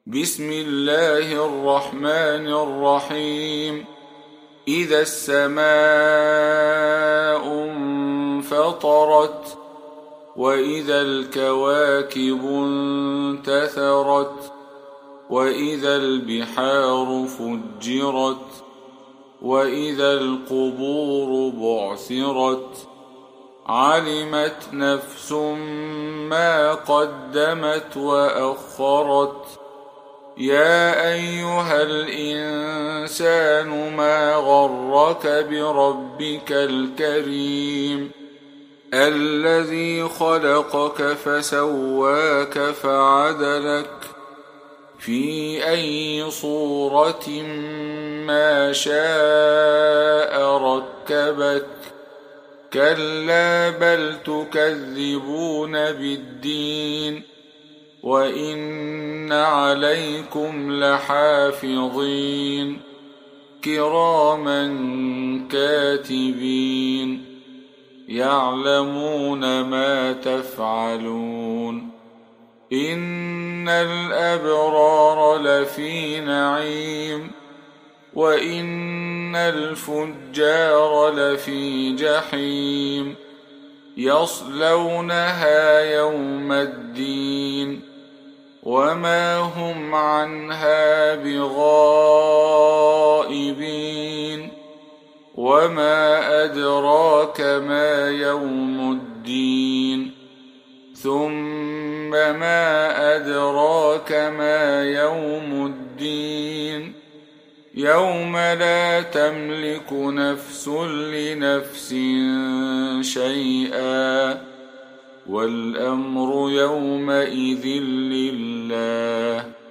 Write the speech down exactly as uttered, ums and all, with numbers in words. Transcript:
بسم الله الرحمن الرحيم. إذا السماء انفطرت وإذا الكواكب انتثرت وإذا البحار فجرت وإذا القبور بعثرت علمت نفس ما قدمت وأخرت. يا أيها الإنسان ما غرك بربك الكريم الذي خلقك فسواك فعدلك في أي صورة ما شاء ركبك. كلا بل تكذبون بالدين وإن عليكم لحافظين كراما كاتبين يعلمون ما تفعلون. إن الأبرار لفي نعيم وإن الفجار لفي جحيم يصلونها يوم الدين وما هم عنها بغائبين. وما أدراك ما يوم الدين ثم ما أدراك ما يوم الدين يوم لا تملك نفس لنفس شيئا والأمر يومئذ لله.